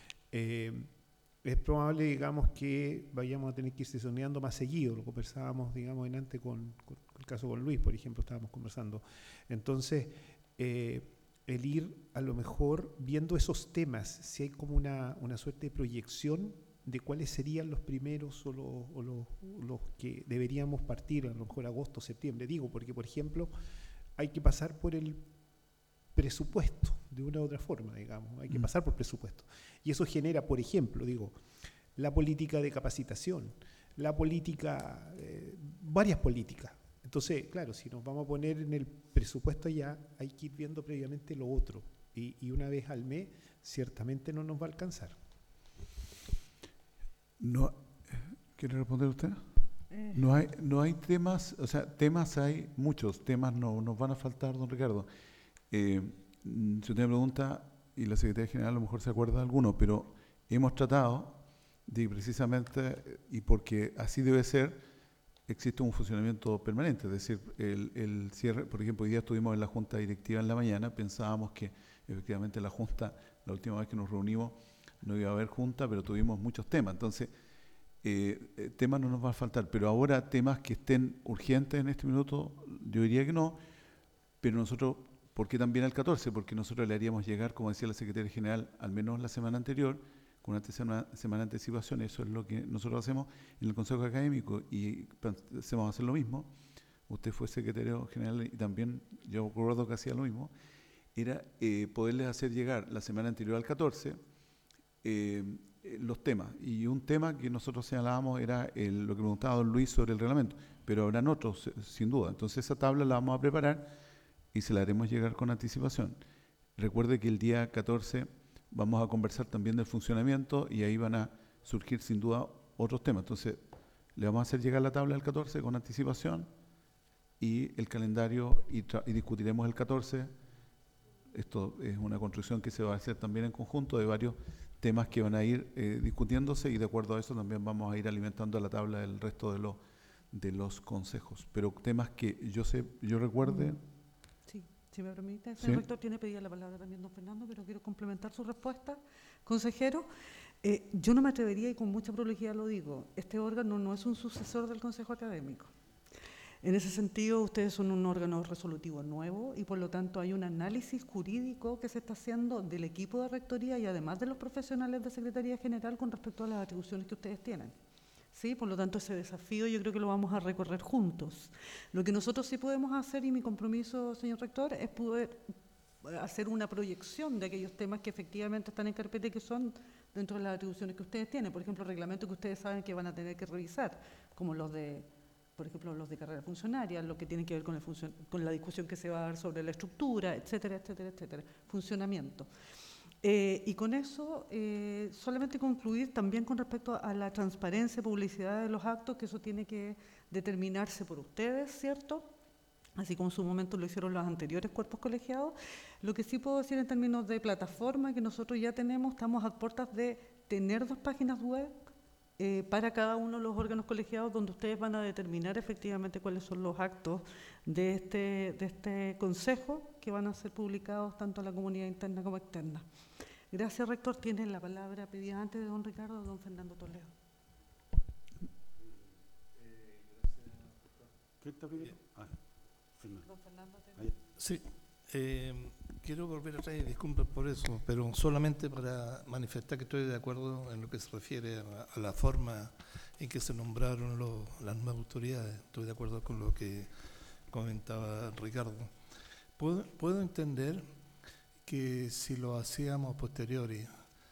S8: Es probable, digamos, que vayamos a tener que ir sesioneando más seguido. Lo conversábamos, digamos, antes con el caso con Luis, por ejemplo, estábamos conversando. Entonces, el ir a lo mejor viendo esos temas, si hay como una suerte de proyección de cuáles serían los primeros o los que deberíamos partir, a lo mejor agosto, septiembre. Digo, porque, por ejemplo, hay que pasar por el presupuesto, de una u otra forma, digamos, hay que pasar por presupuesto. Y eso genera, por ejemplo, digo, la política de capacitación, la política, varias políticas. Entonces, claro, si nos vamos a poner en el presupuesto ya, hay que ir viendo previamente lo otro. Y una vez al mes, ciertamente no nos va a alcanzar.
S1: No, ¿quiere responder usted? No hay temas, o sea, temas hay muchos, temas no nos van a faltar, don Ricardo. Si usted me pregunta, y la Secretaría General a lo mejor se acuerda de alguno, pero hemos tratado de precisamente, y porque así debe ser, existe un funcionamiento permanente, es decir, el cierre, por ejemplo, hoy día estuvimos en la Junta Directiva en la mañana, pensábamos que efectivamente la Junta, la última vez que nos reunimos, no iba a haber junta, pero tuvimos muchos temas. Entonces, temas no nos va a faltar, pero ahora temas que estén urgentes en este minuto, yo diría que no, pero nosotros, ¿por qué también el 14? Porque nosotros le haríamos llegar, como decía la Secretaría General, al menos la semana anterior, con una semana de anticipación. Eso es lo que nosotros hacemos en el Consejo Académico y pensamos hacer lo mismo. Usted fue secretario general y también yo recuerdo que hacía lo mismo. Era poderles hacer llegar la semana anterior al 14 los temas. Y un tema que nosotros señalábamos era lo que preguntaba don Luis sobre el reglamento, pero habrán otros, sin duda. Entonces esa tabla la vamos a preparar y se la haremos llegar con anticipación. Recuerde que el día 14 vamos a conversar también del funcionamiento y ahí van a surgir sin duda otros temas. Entonces le vamos a hacer llegar la tabla del 14 con anticipación y el calendario y discutiremos el 14. Esto es una construcción que se va a hacer también en conjunto de varios temas que van a ir discutiéndose y de acuerdo a eso también vamos a ir alimentando la tabla del resto de los consejos. Pero temas que yo recuerde...
S2: Sí, si me permite, el
S1: ¿Sí?
S2: señor rector tiene pedida la palabra también don Fernando, pero quiero complementar su respuesta, consejero. Yo no me atrevería, y con mucha prolixidad lo digo, este órgano no es un sucesor del Consejo Académico. En ese sentido, ustedes son un órgano resolutivo nuevo y por lo tanto hay un análisis jurídico que se está haciendo del equipo de rectoría y además de los profesionales de Secretaría General con respecto a las atribuciones que ustedes tienen. ¿Sí? Por lo tanto, ese desafío yo creo que lo vamos a recorrer juntos. Lo que nosotros sí podemos hacer, y mi compromiso, señor rector, es poder hacer una proyección de aquellos temas que efectivamente están en carpeta y que son dentro de las atribuciones que ustedes tienen. Por ejemplo, reglamentos que ustedes saben que van a tener que revisar, como los de... por ejemplo, los de carrera funcionaria, lo que tiene que ver con la discusión que se va a dar sobre la estructura, etcétera, etcétera, etcétera, funcionamiento. Y con eso, solamente concluir también con respecto a la transparencia y publicidad de los actos, que eso tiene que determinarse por ustedes, ¿cierto? Así como en su momento lo hicieron los anteriores cuerpos colegiados. Lo que sí puedo decir en términos de plataforma, que nosotros ya tenemos, estamos a puertas de tener 2 páginas web, para cada uno de los órganos colegiados donde ustedes van a determinar efectivamente cuáles son los actos de este consejo que van a ser publicados tanto a la comunidad interna como externa. Gracias, rector. Tiene la palabra pedida antes de don Ricardo, don Fernando Toledo.
S3: ¿Quién está primero? Fernando.
S2: Don Fernando.
S16: Sí. Quiero volver atrás y disculpen por eso, pero solamente para manifestar que estoy de acuerdo en lo que se refiere a la forma en que se nombraron las nuevas autoridades. Estoy de acuerdo con lo que comentaba Ricardo. Puedo entender que si lo hacíamos posteriori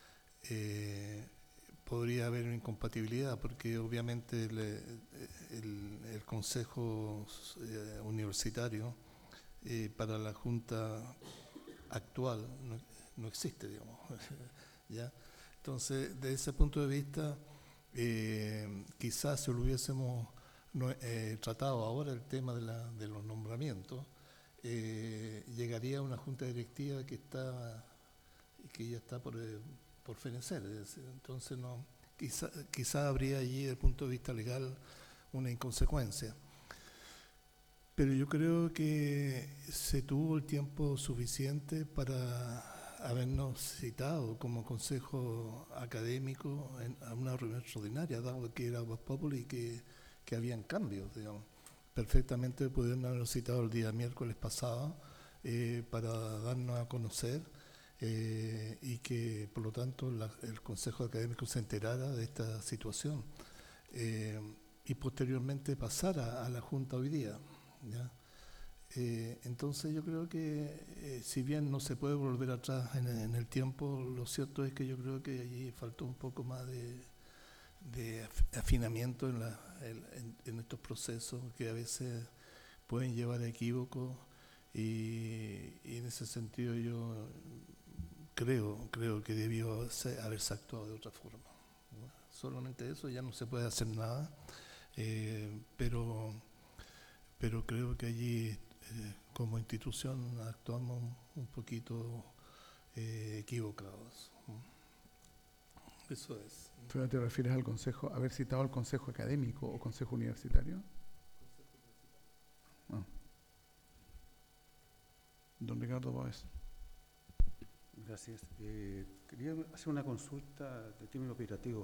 S16: podría haber una incompatibilidad, porque obviamente el Consejo Universitario para la Junta actual no existe, digamos. ¿Ya? Entonces, desde ese punto de vista, quizás si lo hubiésemos tratado ahora el tema de los nombramientos, llegaría a una junta directiva que ya está por fenecer. Entonces, quizá habría allí, desde el punto de vista legal, una inconsecuencia. Pero yo creo que se tuvo el tiempo suficiente para habernos citado como consejo académico a una reunión extraordinaria, dado que era Voz Populi y que habían cambios, digamos. Perfectamente pudieron habernos citado el día miércoles pasado para darnos a conocer y que, por lo tanto, el consejo académico se enterara de esta situación y posteriormente pasara a la Junta hoy día, ¿ya? Entonces yo creo que si bien no se puede volver atrás en el tiempo, lo cierto es que yo creo que allí faltó un poco más de afinamiento en estos procesos que a veces pueden llevar a equívocos y en ese sentido yo creo que debió haberse actuado de otra forma. Solamente eso, ya no se puede hacer nada, pero creo que allí como institución actuamos un poquito equivocados. Eso es.
S1: ¿Pero te refieres al consejo, haber citado al consejo académico o consejo universitario? Ah. Don Ricardo Báez.
S3: Gracias. Quería hacer una consulta de término operativo.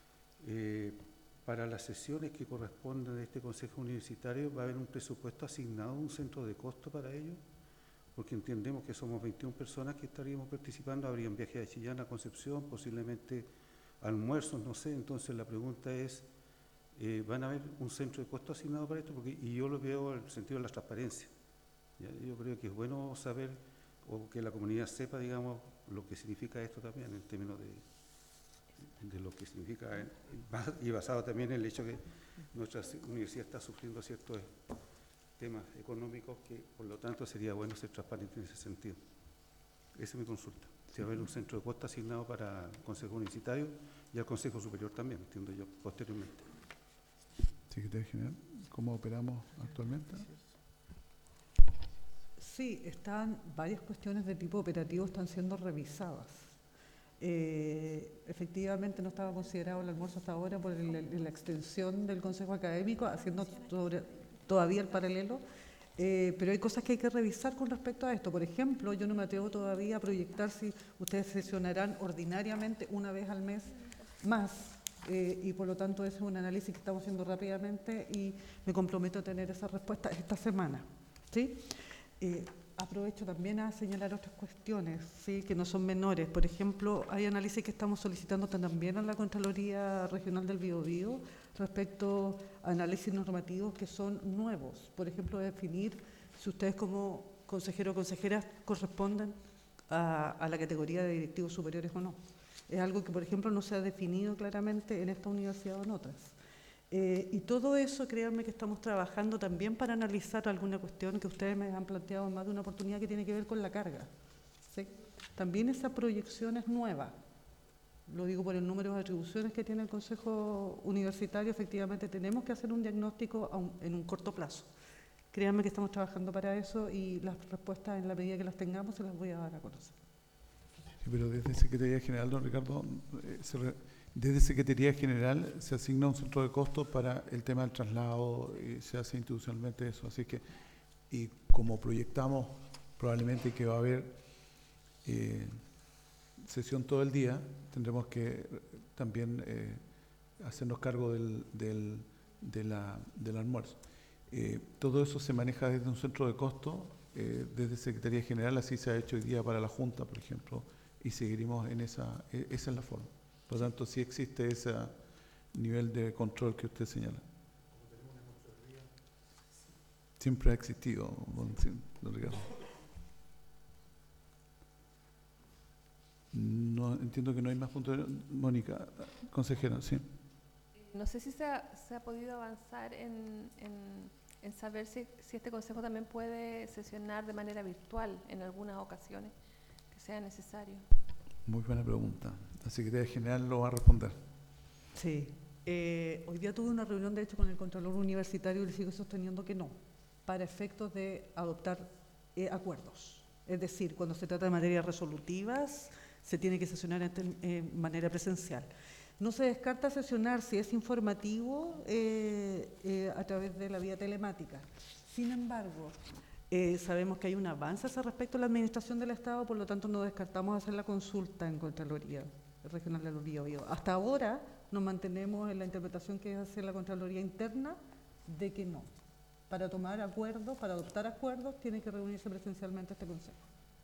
S3: Para las sesiones que corresponden a este Consejo Universitario, ¿va a haber un presupuesto asignado, un centro de costo para ello? Porque entendemos que somos 21 personas que estaríamos participando, habría un viaje de Chillán a Concepción, posiblemente almuerzos, no sé. Entonces la pregunta es, ¿van a haber un centro de costo asignado para esto? Y yo lo veo en el sentido de la transparencia. ¿Ya? Yo creo que es bueno saber, o que la comunidad sepa, digamos, lo que significa esto también, en términos de lo que significa, y basado también en el hecho que nuestra universidad está sufriendo ciertos temas económicos que, por lo tanto, sería bueno ser transparente en ese sentido. Esa es mi consulta. Si va a haber un centro de costo asignado para el Consejo Universitario y al Consejo Superior también, entiendo yo, posteriormente.
S1: Secretario General, ¿cómo operamos actualmente?
S2: Sí, varias cuestiones de tipo operativo están siendo revisadas. Efectivamente no estaba considerado el almuerzo hasta ahora por la extensión del Consejo Académico, haciendo todavía el paralelo, pero hay cosas que hay que revisar con respecto a esto. Por ejemplo, yo no me atrevo todavía a proyectar si ustedes sesionarán ordinariamente una vez al mes más, y por lo tanto ese es un análisis que estamos haciendo rápidamente y me comprometo a tener esa respuesta esta semana, ¿sí? Aprovecho también a señalar otras cuestiones, ¿sí?, que no son menores. Por ejemplo, hay análisis que estamos solicitando también a la Contraloría Regional del Biobío respecto a análisis normativos que son nuevos. Por ejemplo, definir si ustedes como consejero o consejeras corresponden a la categoría de directivos superiores o no. Es algo que, por ejemplo, no se ha definido claramente en esta universidad o en otras. Y todo eso, créanme que estamos trabajando también para analizar alguna cuestión que ustedes me han planteado en más de una oportunidad que tiene que ver con la carga, ¿sí? También esa proyección es nueva. Lo digo por el número de atribuciones que tiene el Consejo Universitario. Efectivamente tenemos que hacer un diagnóstico en un corto plazo. Créanme que estamos trabajando para eso y las respuestas, en la medida que las tengamos, se las voy a dar a conocer.
S1: Sí, pero desde Secretaría General, don Ricardo, desde Secretaría General se asigna un centro de costos para el tema del traslado y se hace institucionalmente eso. Así que, y como proyectamos probablemente que va a haber sesión todo el día, tendremos que también hacernos cargo del almuerzo. Todo eso se maneja desde un centro de costos, desde Secretaría General, así se ha hecho hoy día para la Junta, por ejemplo, y seguiremos en esa es la forma. Por lo tanto, sí existe ese nivel de control que usted señala. Siempre ha existido, don Ricardo. No, entiendo que no hay más puntos. Mónica, consejera, sí.
S18: No sé si se ha podido avanzar en saber si este consejo también puede sesionar de manera virtual en algunas ocasiones que sea necesario.
S1: Muy buena pregunta. La Secretaría General lo va a responder.
S2: Sí. Hoy día tuve una reunión, de hecho, con el Contralor Universitario y le sigo sosteniendo que no, para efectos de adoptar acuerdos. Es decir, cuando se trata de materias resolutivas, se tiene que sesionar en manera presencial. No se descarta sesionar, si es informativo, a través de la vía telemática. Sin embargo, sabemos que hay un avance a ese respecto en la administración del Estado, por lo tanto no descartamos hacer la consulta en Contraloría Regional del Biobío. Hasta ahora nos mantenemos en la interpretación que hace la Contraloría Interna de que no. Para tomar acuerdos, para adoptar acuerdos, tiene que reunirse presencialmente este Consejo.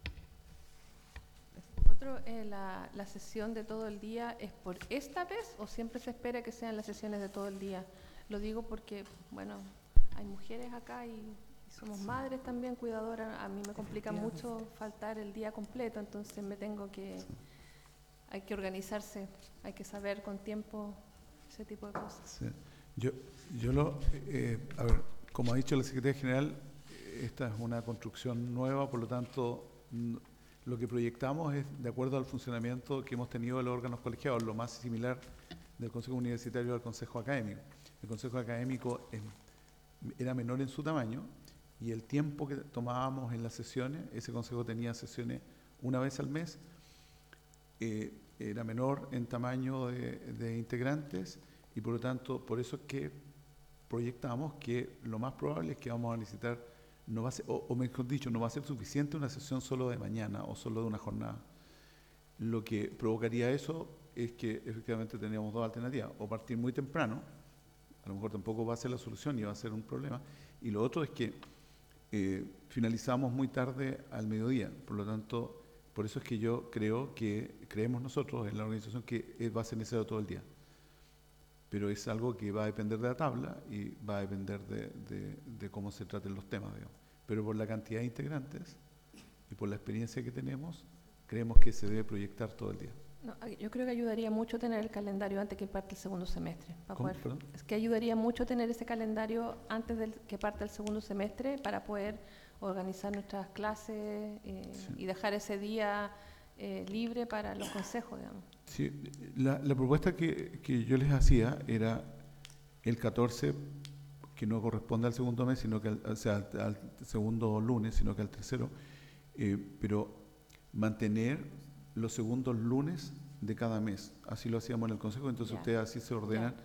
S18: Otro, la sesión de todo el día, ¿es por esta vez o siempre se espera que sean las sesiones de todo el día? Lo digo porque, bueno, hay mujeres acá y somos madres también, cuidadoras. A mí me complica mucho faltar el día completo, entonces me tengo que... Hay que organizarse, hay que saber con tiempo ese tipo de cosas.
S1: Sí. A ver, como ha dicho la Secretaría General, esta es una construcción nueva, por lo tanto, lo que proyectamos es de acuerdo al funcionamiento que hemos tenido de los órganos colegiados, lo más similar del Consejo Universitario al Consejo Académico. El Consejo Académico era menor en su tamaño y el tiempo que tomábamos en las sesiones, ese Consejo tenía sesiones una vez al mes, era menor en tamaño de integrantes y por lo tanto, por eso es que proyectamos que lo más probable es que vamos a necesitar, no va a ser, o mejor dicho, no va a ser suficiente una sesión solo de mañana o solo de una jornada. Lo que provocaría eso es que efectivamente teníamos dos alternativas, o partir muy temprano, a lo mejor tampoco va a ser la solución y va a ser un problema, y lo otro es que finalizamos muy tarde al mediodía, por lo tanto, por eso es que yo creemos nosotros en la organización que va a ser necesario todo el día. Pero es algo que va a depender de la tabla y va a depender de cómo se traten los temas, digamos. Pero por la cantidad de integrantes y por la experiencia que tenemos, creemos que se debe proyectar todo el día.
S18: No, yo creo que ayudaría mucho tener el calendario antes que parte el segundo semestre.
S1: Perdón.
S18: Es que ayudaría mucho tener ese calendario antes de que parte el segundo semestre para poder organizar nuestras clases y dejar ese día libre para los consejos, digamos.
S1: Sí, la propuesta que yo les hacía era el 14, que no corresponde al segundo mes, sino que al segundo lunes, sino que al tercero, pero mantener los segundos lunes de cada mes. Así lo hacíamos en el Consejo, entonces ustedes así se ordenan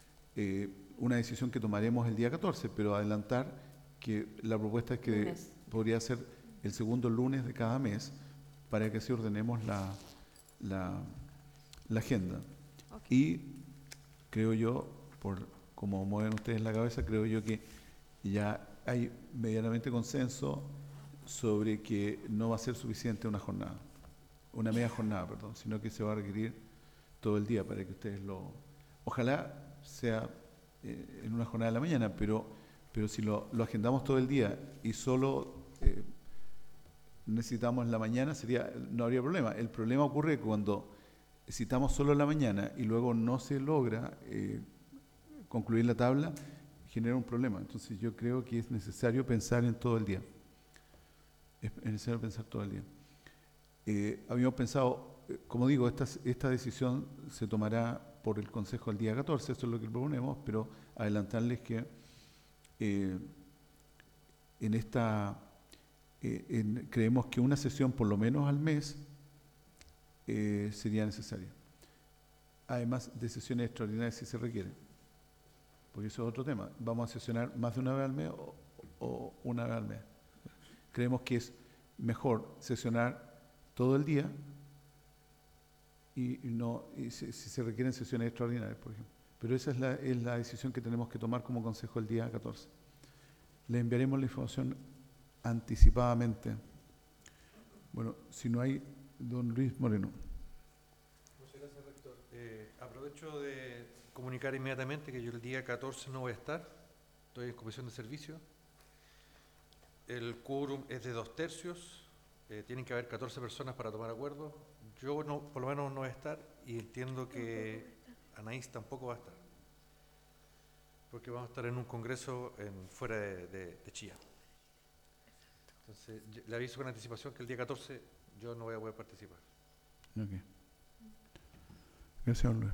S1: una decisión que tomaremos el día 14, pero adelantar que la propuesta es que podría ser el segundo lunes de cada mes para que así ordenemos la agenda. Y creo yo, por como mueven ustedes la cabeza, creo yo que ya hay medianamente consenso sobre que no va a ser suficiente una media jornada, sino que se va a requerir todo el día para que ustedes ojalá sea en una jornada de la mañana, pero si lo agendamos todo el día y solo necesitamos en la mañana, no habría problema. El problema ocurre cuando citamos solo en la mañana y luego no se logra concluir la tabla, genera un problema. Entonces yo creo que es necesario pensar en todo el día. Es necesario pensar todo el día. Habíamos pensado, como digo, esta decisión se tomará por el Consejo el día 14, eso es lo que proponemos, pero adelantarles que creemos que una sesión por lo menos al mes sería necesaria. Además de sesiones extraordinarias si se requieren. Porque eso es otro tema. ¿Vamos a sesionar más de una vez al mes o una vez al mes? Creemos que es mejor sesionar todo el día y si se requieren sesiones extraordinarias, por ejemplo. Pero esa es la decisión que tenemos que tomar como Consejo el día 14. Le enviaremos la información anticipadamente. Bueno, si no hay, don Luis Moreno.
S12: Muchas gracias, rector. Aprovecho de comunicar inmediatamente que yo el día 14 no voy a estar. Estoy en comisión de servicio. El quórum es de 2/3. Tienen que haber 14 personas para tomar acuerdo. Yo por lo menos no voy a estar y entiendo que Anaís tampoco va a estar. Porque vamos a estar en un congreso fuera de Chía. Entonces, le aviso con anticipación que el día 14 yo no voy a poder participar.
S1: Okay. Gracias, don Luis.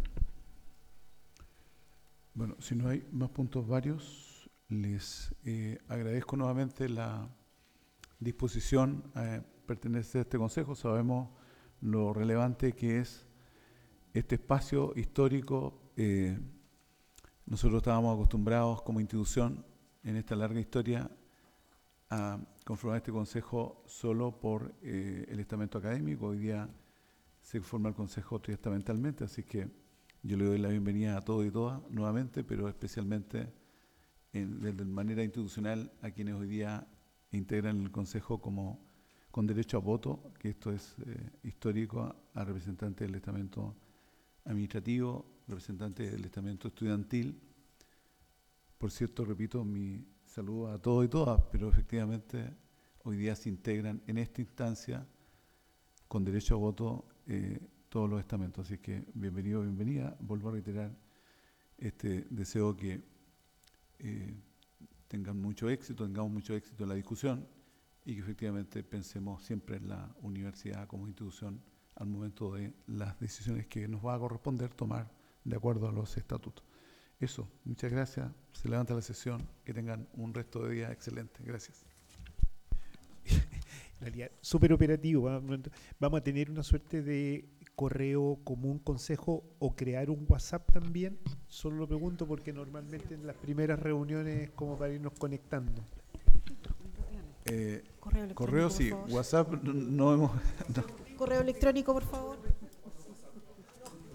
S1: Bueno, si no hay más puntos varios, les agradezco nuevamente la disposición a pertenecer a este consejo. Sabemos lo relevante que es este espacio histórico. Nosotros estábamos acostumbrados como institución en esta larga historia a conformar este consejo solo por el estamento académico. Hoy día se forma el consejo triestamentalmente, así que yo le doy la bienvenida a todos y todas nuevamente, pero especialmente de manera institucional a quienes hoy día integran el consejo con derecho a voto, que esto es histórico, a representantes del estamento administrativo, representantes del estamento estudiantil. Por cierto, repito mi saludo a todos y todas, pero efectivamente hoy día se integran en esta instancia con derecho a voto todos los estamentos. Así que bienvenido, bienvenida. Vuelvo a reiterar este deseo que tengamos mucho éxito en la discusión y que efectivamente pensemos siempre en la universidad como institución al momento de las decisiones que nos va a corresponder tomar de acuerdo a los estatutos. Eso, muchas gracias. Se levanta la sesión. Que tengan un resto de día excelente. Gracias.
S8: Súper operativo. Vamos a tener una suerte de correo común consejo o crear un WhatsApp también. Solo lo pregunto porque normalmente en las primeras reuniones como para irnos conectando.
S13: Correo electrónico,
S1: Correo sí,
S13: por favor.
S1: WhatsApp no hemos... No.
S13: Correo electrónico, por favor.